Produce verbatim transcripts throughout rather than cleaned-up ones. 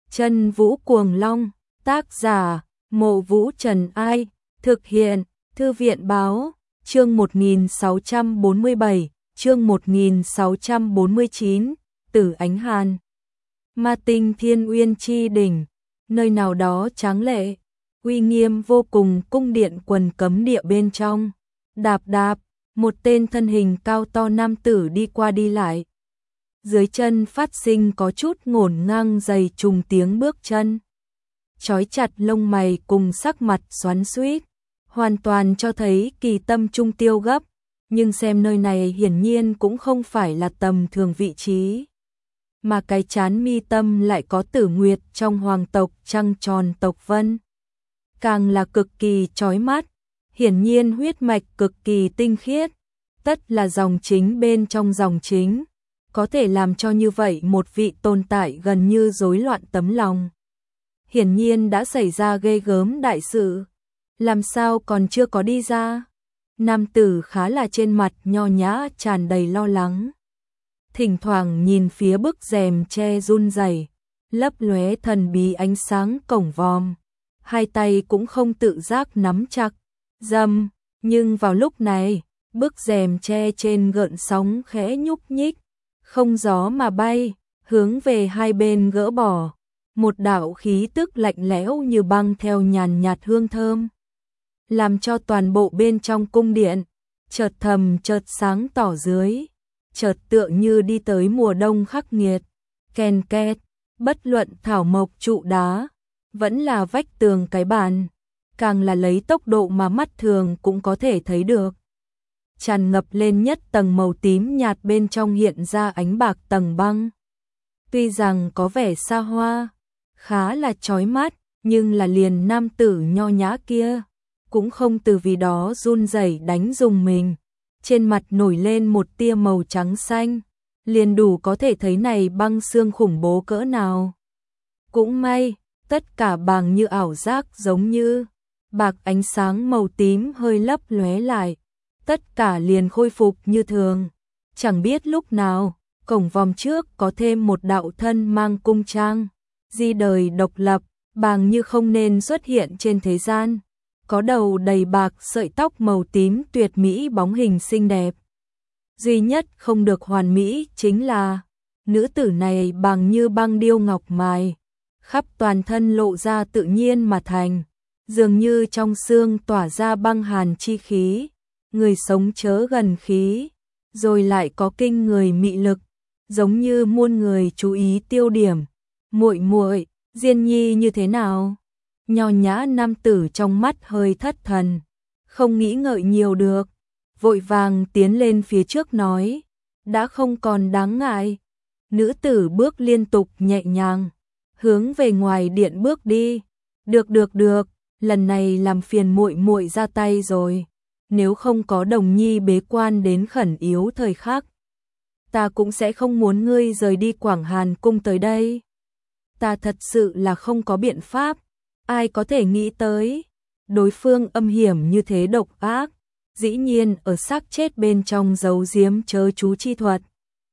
Chân Vũ Cuồng Long, tác giả, Mộ Vũ Trần Ai, thực hiện, Thư viện Báo, chương một nghìn sáu trăm bốn mươi bảy, chương một nghìn sáu trăm bốn mươi chín, Tử Ánh Hàn. Ma Tinh Thiên Uyên chi đỉnh, nơi nào đó tráng lệ, uy nghiêm vô cùng, cung điện quần cấm địa bên trong. Đạp đạp, một tên thân hình cao to nam tử đi qua đi lại. Dưới chân phát sinh có chút ngổn ngang dày trùng tiếng bước chân. Chói chặt lông mày cùng sắc mặt xoắn xuýt, hoàn toàn cho thấy kỳ tâm trung tiêu gấp, nhưng xem nơi này hiển nhiên cũng không phải là tầm thường vị trí. Mà cái chán mi tâm lại có Tử Nguyệt trong hoàng tộc trăng tròn tộc Vân. Càng là cực kỳ chói mắt, hiển nhiên huyết mạch cực kỳ tinh khiết, tất là dòng chính bên trong dòng chính, có thể làm cho như vậy một vị tồn tại gần như rối loạn tấm lòng. Hiển nhiên đã xảy ra ghê gớm đại sự, làm sao còn chưa có đi ra? Nam tử khá là trên mặt nho nhã tràn đầy lo lắng. Thỉnh thoảng nhìn phía bức rèm che run rẩy, lấp lóe thần bí ánh sáng cổng vòm, hai tay cũng không tự giác nắm chặt. Dầm, nhưng vào lúc này, bức rèm che trên gợn sóng khẽ nhúc nhích, không gió mà bay, hướng về hai bên gỡ bỏ. Một đạo khí tức lạnh lẽo như băng theo nhàn nhạt hương thơm, làm cho toàn bộ bên trong cung điện chợt thầm chợt sáng tỏ dưới, chợt tựa như đi tới mùa đông khắc nghiệt. Ken két, bất luận thảo mộc trụ đá, vẫn là vách tường cái bàn, càng là lấy tốc độ mà mắt thường cũng có thể thấy được. Tràn ngập lên nhất tầng màu tím nhạt, bên trong hiện ra ánh bạc tầng băng. Tuy rằng có vẻ xa hoa, khá là chói mắt, nhưng là liền nam tử nho nhã kia cũng không từ vì đó run rẩy đánh rùng mình. Trên mặt nổi lên một tia màu trắng xanh, liền đủ có thể thấy này băng xương khủng bố cỡ nào. Cũng may, tất cả bằng như ảo giác, giống như bạc ánh sáng màu tím hơi lấp lóe lại, tất cả liền khôi phục như thường. Chẳng biết lúc nào, cổng vòm trước có thêm một đạo thân mang cung trang, di đời độc lập, bàng như không nên xuất hiện trên thế gian. Có đầu đầy bạc, sợi tóc màu tím tuyệt mỹ, bóng hình xinh đẹp. Duy nhất không được hoàn mỹ chính là nữ tử này bàng như băng điêu ngọc mài, khắp toàn thân lộ ra tự nhiên mà thành, dường như trong xương tỏa ra băng hàn chi khí, người sống chớ gần khí, rồi lại có kinh người mị lực, giống như muôn người chú ý tiêu điểm. Muội muội, Diên Nhi như thế nào? Nho nhã nam tử trong mắt hơi thất thần, không nghĩ ngợi nhiều được, vội vàng tiến lên phía trước nói, đã không còn đáng ngại. Nữ tử bước liên tục nhẹ nhàng, hướng về ngoài điện bước đi. Được được được, lần này làm phiền muội muội ra tay rồi, nếu không có Đồng Nhi bế quan đến khẩn yếu thời khắc, ta cũng sẽ không muốn ngươi rời đi Quảng Hàn cung tới đây. Ta thật sự là không có biện pháp. Ai có thể nghĩ tới, đối phương âm hiểm như thế, độc ác, dĩ nhiên ở xác chết bên trong giấu giếm chớ chú chi thuật.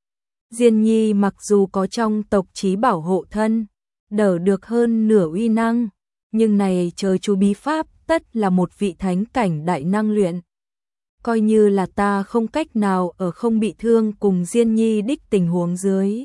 Diên Nhi mặc dù có trong tộc chí bảo hộ thân, đỡ được hơn nửa uy năng, nhưng này chớ chú bí pháp tất là một vị thánh cảnh đại năng luyện. Coi như là ta không cách nào ở không bị thương cùng Diên Nhi đích tình huống dưới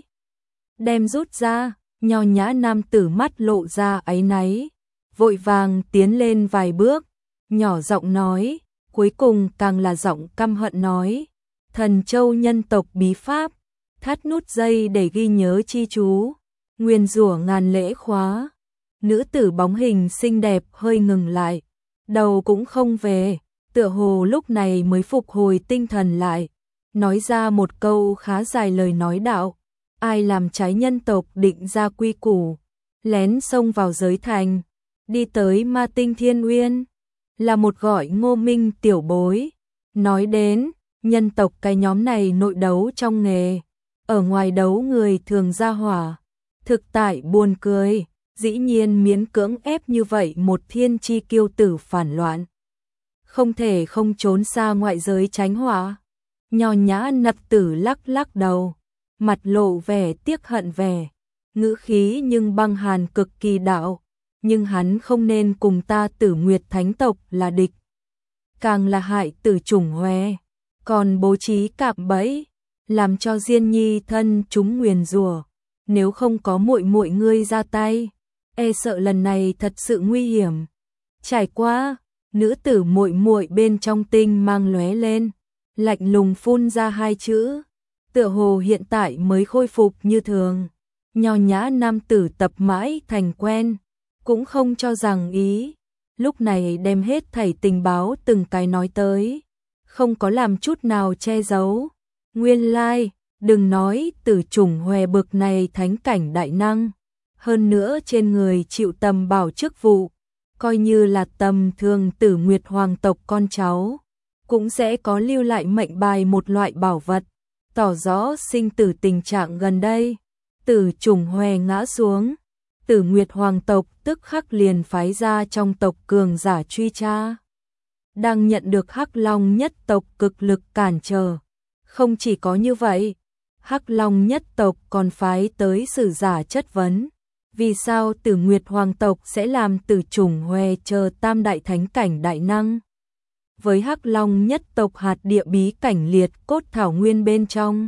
đem rút ra. Nho nhã nam tử mắt lộ ra áy náy, vội vàng tiến lên vài bước, nhỏ giọng nói, cuối cùng càng là giọng căm hận nói, Thần Châu nhân tộc bí pháp, thắt nút dây để ghi nhớ chi chú, nguyên rủa ngàn lễ khóa. Nữ tử bóng hình xinh đẹp hơi ngừng lại, đầu cũng không về, tựa hồ lúc này mới phục hồi tinh thần lại, nói ra một câu khá dài lời nói đạo. Ai làm trái nhân tộc định ra quy củ, lén xông vào giới thành, đi tới Ma Tinh Thiên Uyên, là một gọi Ngô Minh tiểu bối. Nói đến, nhân tộc cái nhóm này nội đấu trong nghề, ở ngoài đấu người thường ra hỏa, thực tại buồn cười, dĩ nhiên miễn cưỡng ép như vậy một thiên chi kiêu tử phản loạn. Không thể không trốn xa ngoại giới tránh họa. Nho nhã nập tử lắc lắc đầu, mặt lộ vẻ tiếc hận vẻ, ngữ khí nhưng băng hàn cực kỳ đạo, nhưng hắn không nên cùng ta Tử Nguyệt thánh tộc là địch, càng là hại Tử Chủng Hoè, còn bố trí cạm bẫy, làm cho Diên Nhi thân chúng nguyền rủa, nếu không có muội muội ngươi ra tay, e sợ lần này thật sự nguy hiểm. Trải qua, nữ tử muội muội bên trong tinh mang lóe lên, lạnh lùng phun ra hai chữ, tựa hồ hiện tại mới khôi phục như thường. Nho nhã nam tử tập mãi thành quen, cũng không cho rằng ý, lúc này đem hết thảy tình báo từng cái nói tới, không có làm chút nào che giấu. Nguyên lai, like, đừng nói Tử Chủng Hoè bực này thánh cảnh đại năng, hơn nữa trên người chịu tầm bảo chức vụ, coi như là tầm thường Tử Nguyệt hoàng tộc con cháu, cũng sẽ có lưu lại mệnh bài một loại bảo vật, tỏ rõ sinh tử tình trạng gần đây. Tử Chủng Hoè ngã xuống, Tử Nguyệt hoàng tộc tức khắc liền phái ra trong tộc cường giả truy tra. Đang nhận được Hắc Long nhất tộc cực lực cản trở. Không chỉ có như vậy, Hắc Long nhất tộc còn phái tới sử giả chất vấn. Vì sao Tử Nguyệt hoàng tộc sẽ làm Tử Chủng Hoè chờ tam đại thánh cảnh đại năng? Với Hắc Long nhất tộc hạt địa bí cảnh liệt cốt thảo nguyên bên trong.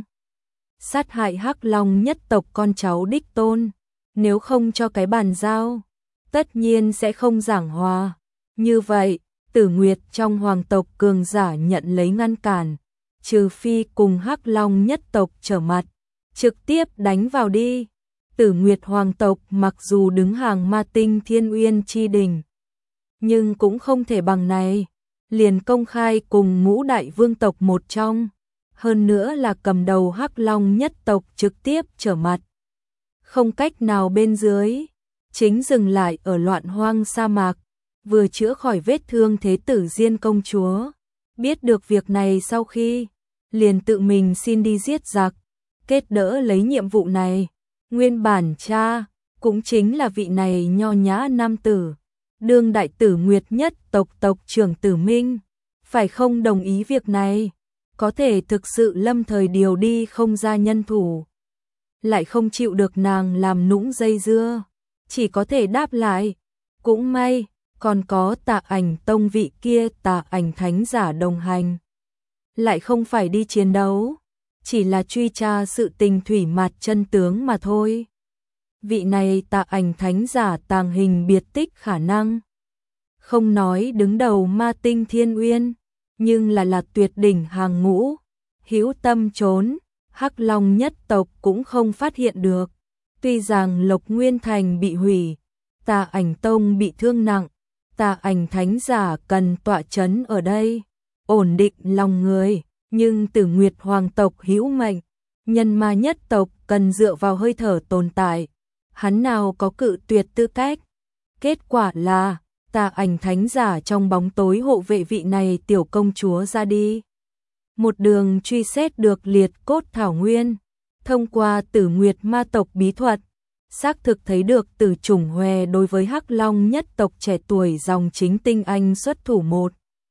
Sát hại Hắc Long nhất tộc con cháu đích tôn, nếu không cho cái bàn giao, tất nhiên sẽ không giảng hòa. Như vậy, Tử Nguyệt trong hoàng tộc cường giả nhận lấy ngăn cản, trừ phi cùng Hắc Long nhất tộc trở mặt, trực tiếp đánh vào đi. Tử Nguyệt hoàng tộc mặc dù đứng hàng ma tinh Thiên Uyên chi đỉnh, nhưng cũng không thể bằng này, liền công khai cùng ngũ đại vương tộc một trong, hơn nữa là cầm đầu Hắc Long nhất tộc trực tiếp trở mặt. Không cách nào bên dưới, chính dừng lại ở loạn hoang sa mạc, vừa chữa khỏi vết thương thế tử Diên công chúa, biết được việc này sau khi, liền tự mình xin đi giết giặc, kết đỡ lấy nhiệm vụ này. Nguyên bản cha, cũng chính là vị này nho nhã nam tử, đương đại Tử Nguyệt nhất tộc tộc trưởng Tử Minh, phải không đồng ý việc này, có thể thực sự lâm thời điều đi không ra nhân thủ, lại không chịu được nàng làm nũng dây dưa, chỉ có thể đáp lại, cũng may, còn có Tà Ảnh tông vị kia Tà Ảnh thánh giả đồng hành, lại không phải đi chiến đấu, chỉ là truy tra sự tình thủy mạt chân tướng mà thôi. Vị này Tà Ảnh thánh giả tàng hình biệt tích khả năng, không nói đứng đầu ma tinh Thiên Uyên, nhưng là là tuyệt đỉnh hàng ngũ, hữu tâm trốn, Hắc Long nhất tộc cũng không phát hiện được. Tuy rằng Lộc Nguyên Thành bị hủy, Tà Ảnh tông bị thương nặng, Tà Ảnh thánh giả cần tọa chấn ở đây, ổn định lòng người, nhưng Tử Nguyệt hoàng tộc hữu mệnh, nhân ma nhất tộc cần dựa vào hơi thở tồn tại, hắn nào có cự tuyệt tư cách. Kết quả là, Tà Ảnh thánh giả trong bóng tối hộ vệ vị này tiểu công chúa ra đi. Một đường truy xét được liệt cốt thảo nguyên, thông qua Tử Nguyệt ma tộc bí thuật, xác thực thấy được Tử Chủng Hoè đối với Hắc Long nhất tộc trẻ tuổi dòng chính tinh anh xuất thủ một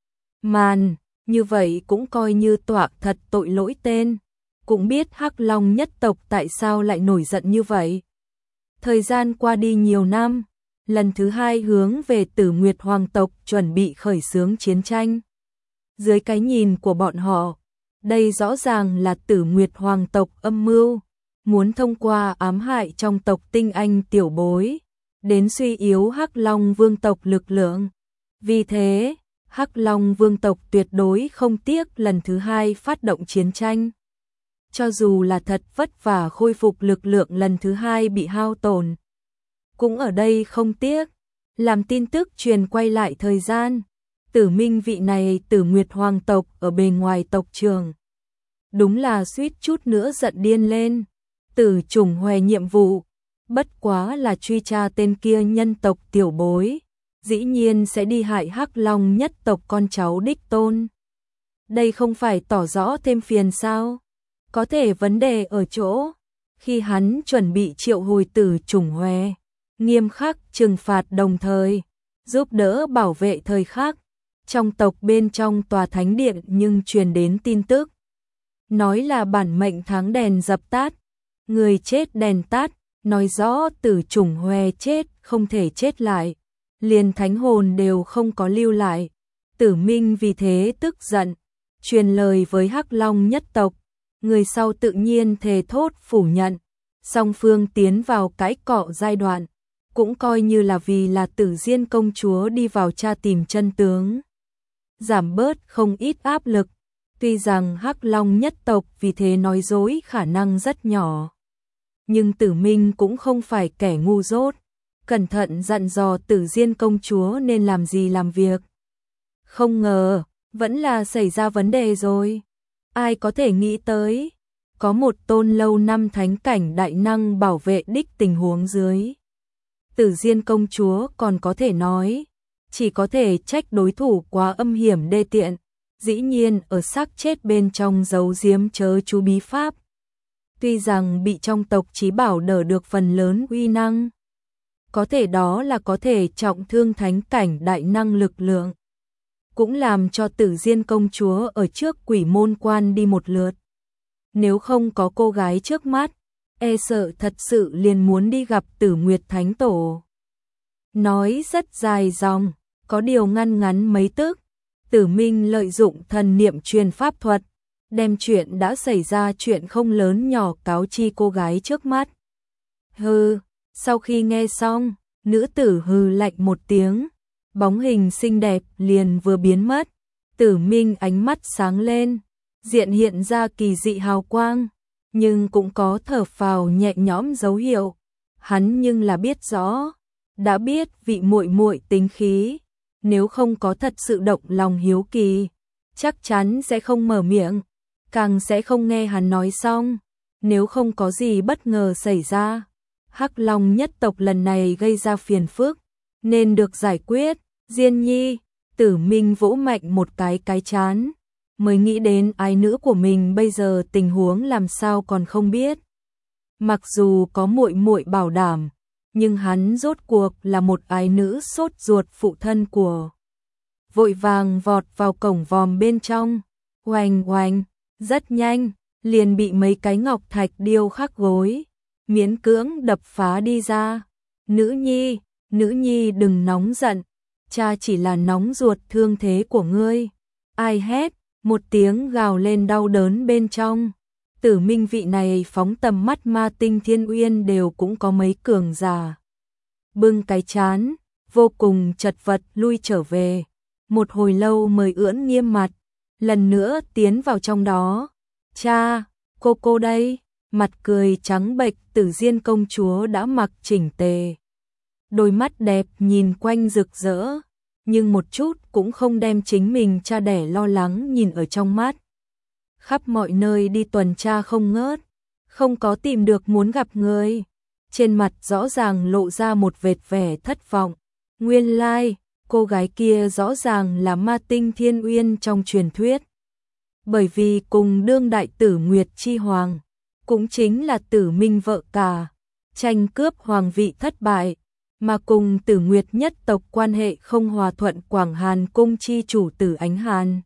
màn, như vậy cũng coi như tọa thật tội lỗi tên, cũng biết Hắc Long nhất tộc tại sao lại nổi giận như vậy. Thời gian qua đi nhiều năm, lần thứ hai hướng về Tử Nguyệt hoàng tộc chuẩn bị khởi xướng chiến tranh. Dưới cái nhìn của bọn họ, đây rõ ràng là Tử Nguyệt hoàng tộc âm mưu, muốn thông qua ám hại trong tộc tinh anh tiểu bối, đến suy yếu Hắc Long vương tộc lực lượng. Vì thế, Hắc Long vương tộc tuyệt đối không tiếc lần thứ hai phát động chiến tranh. Cho dù là thật vất vả khôi phục lực lượng lần thứ hai bị hao tổn, cũng ở đây không tiếc. Làm tin tức truyền quay lại thời gian, Tử Minh vị này Tử Nguyệt hoàng tộc ở bề ngoài tộc trường, đúng là suýt chút nữa giận điên lên. Tử Chủng Hoè nhiệm vụ, bất quá là truy tra tên kia nhân tộc tiểu bối, dĩ nhiên sẽ đi hại Hắc Long nhất tộc con cháu đích tôn. Đây không phải tỏ rõ thêm phiền sao? Có thể vấn đề ở chỗ, khi hắn chuẩn bị triệu hồi Tử Chủng Hoè, nghiêm khắc trừng phạt đồng thời, giúp đỡ bảo vệ thời khắc, trong tộc bên trong tòa thánh điện nhưng truyền đến tin tức. Nói là bản mệnh tháng đèn dập tắt, người chết đèn tắt, nói rõ Tử Chủng Hoè chết không thể chết lại, liền thánh hồn đều không có lưu lại. Tử Minh vì thế tức giận, truyền lời với Hắc Long nhất tộc, người sau tự nhiên thề thốt phủ nhận, song phương tiến vào cãi cọ giai đoạn, cũng coi như là vì là Tử Diên công chúa đi vào tra tìm chân tướng, giảm bớt không ít áp lực. Tuy rằng Hắc Long nhất tộc vì thế nói dối khả năng rất nhỏ, nhưng Tử Minh cũng không phải kẻ ngu dốt, cẩn thận dặn dò Tử Diên công chúa nên làm gì làm việc. Không ngờ, vẫn là xảy ra vấn đề rồi. Ai có thể nghĩ tới, có một tôn lâu năm thánh cảnh đại năng bảo vệ đích tình huống dưới. Tử Diên công chúa còn có thể nói, chỉ có thể trách đối thủ quá âm hiểm đê tiện, dĩ nhiên ở xác chết bên trong giấu giếm chớ chú bí pháp. Tuy rằng bị trong tộc chí bảo đỡ được phần lớn uy năng, có thể đó là có thể trọng thương thánh cảnh đại năng lực lượng, cũng làm cho Tử Diên công chúa ở trước quỷ môn quan đi một lượt. Nếu không có cô gái trước mắt, e sợ thật sự liền muốn đi gặp Tử Nguyệt Thánh Tổ. Nói rất dài dòng, có điều ngăn ngắn mấy tức, Tử Minh lợi dụng thần niệm truyền pháp thuật, đem chuyện đã xảy ra chuyện không lớn nhỏ cáo chi cô gái trước mắt. Hừ, sau khi nghe xong, nữ tử hừ lạnh một tiếng, bóng hình xinh đẹp liền vừa biến mất. Tử Minh ánh mắt sáng lên, diện hiện ra kỳ dị hào quang, nhưng cũng có thở phào nhẹ nhõm dấu hiệu. Hắn nhưng là biết rõ, đã biết vị muội muội tính khí, nếu không có thật sự động lòng hiếu kỳ, chắc chắn sẽ không mở miệng, càng sẽ không nghe hắn nói xong. Nếu không có gì bất ngờ xảy ra, Hắc Long nhất tộc lần này gây ra phiền phức, nên được giải quyết. Diên nhi, Tử Minh vỗ mạnh một cái cái chán, mới nghĩ đến ái nữ của mình bây giờ tình huống làm sao còn không biết. Mặc dù có muội muội bảo đảm, nhưng hắn rốt cuộc là một ái nữ sốt ruột phụ thân của. Vội vàng vọt vào cổng vòm bên trong, oanh oanh, rất nhanh, liền bị mấy cái ngọc thạch điêu khắc gối, miễn cưỡng đập phá đi ra. Nữ nhi, nữ nhi đừng nóng giận, cha chỉ là nóng ruột thương thế của ngươi. Ai hét, một tiếng gào lên đau đớn bên trong. Tử Minh vị này phóng tầm mắt ma tinh thiên uyên đều cũng có mấy cường giả. Bưng cái chán, vô cùng chật vật lui trở về. Một hồi lâu mới ưỡn nghiêm mặt, lần nữa tiến vào trong đó. Cha, cô cô đây, mặt cười trắng bệch. Tử Diên công chúa đã mặc chỉnh tề, đôi mắt đẹp nhìn quanh rực rỡ, nhưng một chút cũng không đem chính mình cha đẻ lo lắng nhìn ở trong mắt. Khắp mọi nơi đi tuần tra không ngớt, không có tìm được muốn gặp người. Trên mặt rõ ràng lộ ra một vệt vẻ thất vọng. Nguyên lai, like, cô gái kia rõ ràng là ma tinh thiên uyên trong truyền thuyết. Bởi vì cùng đương đại tử Nguyệt Chi Hoàng, cũng chính là Tử Minh vợ cả, tranh cướp hoàng vị thất bại, mà cùng Tử Nguyệt nhất tộc quan hệ không hòa thuận Quảng Hàn cung chi chủ Tử Ánh Hàn.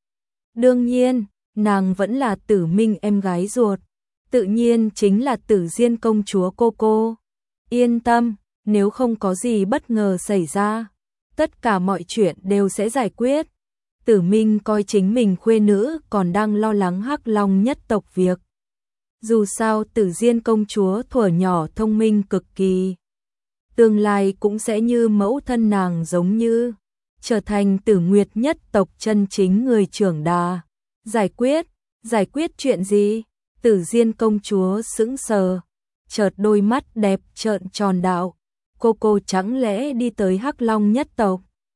Đương nhiên, nàng vẫn là Tử Minh em gái ruột, tự nhiên chính là Tử Diên công chúa cô cô. Yên tâm, nếu không có gì bất ngờ xảy ra, tất cả mọi chuyện đều sẽ giải quyết. Tử Minh coi chính mình khuê nữ còn đang lo lắng Hắc Long nhất tộc việc. Dù sao Tử Diên công chúa thuở nhỏ thông minh cực kỳ, tương lai cũng sẽ như mẫu thân nàng giống như, trở thành Tử Nguyệt nhất tộc chân chính người trưởng đà. Giải quyết, giải quyết chuyện gì? Tử Diên công chúa sững sờ, chợt đôi mắt đẹp trợn tròn đạo. Cô cô chẳng lẽ đi tới Hắc Long nhất tộc?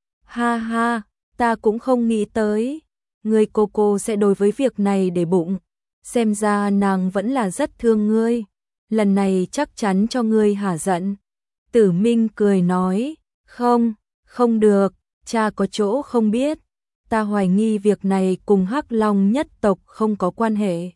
Ha ha, ta cũng không nghĩ tới, người cô cô sẽ đối với việc này để bụng. Xem ra nàng vẫn là rất thương ngươi, lần này chắc chắn cho ngươi hả giận. Tử Minh cười nói, không, không được, cha có chỗ không biết, ta hoài nghi việc này cùng Hắc Long nhất tộc không có quan hệ.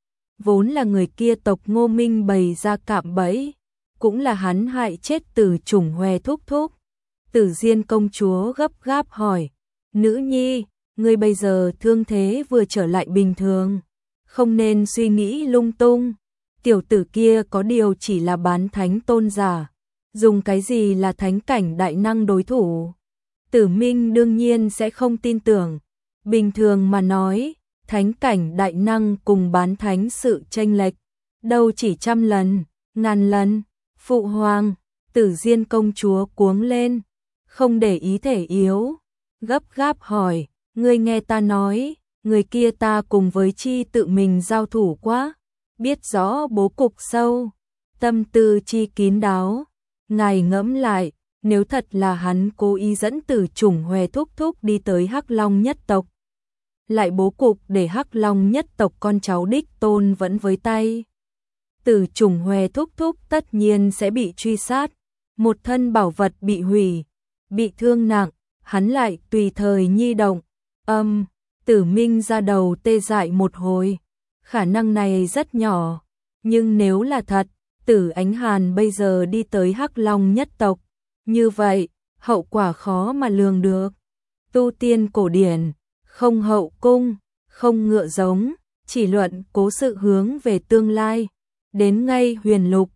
Vốn là người kia tộc Ngô Minh bày ra cạm bẫy, cũng là hắn hại chết Tử Chủng Hoè thúc thúc. Tử Diên công chúa gấp gáp hỏi, nữ nhi, ngươi bây giờ thương thế vừa trở lại bình thường, không nên suy nghĩ lung tung. tiểu tử kia có điều chỉ là bán thánh tôn giả, dùng cái gì là thánh cảnh đại năng đối thủ. Tử Minh đương nhiên sẽ không tin tưởng, bình thường mà nói, thánh cảnh đại năng cùng bán thánh sự chênh lệch, đâu chỉ trăm lần, ngàn lần. Phụ hoàng, Tử Diên công chúa cuống lên, không để ý thể yếu, gấp gáp hỏi, ngươi nghe ta nói, người kia ta cùng với chi tự mình giao thủ quá, biết rõ bố cục sâu, tâm tư chi kín đáo, ngài ngẫm lại, nếu thật là hắn cố ý dẫn Tử Chủng Hoè thúc thúc đi tới Hắc Long nhất tộc, lại bố cục để Hắc Long nhất tộc con cháu đích tôn vẫn với tay, Tử Chủng Hoè thúc thúc tất nhiên sẽ bị truy sát, một thân bảo vật bị hủy, bị thương nặng, hắn lại tùy thời nhi động. Âm, Tử Minh ra đầu tê dại một hồi, khả năng này rất nhỏ, nhưng nếu là thật, Tử Ánh Hàn bây giờ đi tới Hắc Long nhất tộc, như vậy, hậu quả khó mà lường được. Tu tiên cổ điển, không hậu cung, không ngựa giống, chỉ luận cố sự hướng về tương lai. Đến ngay huyền lục,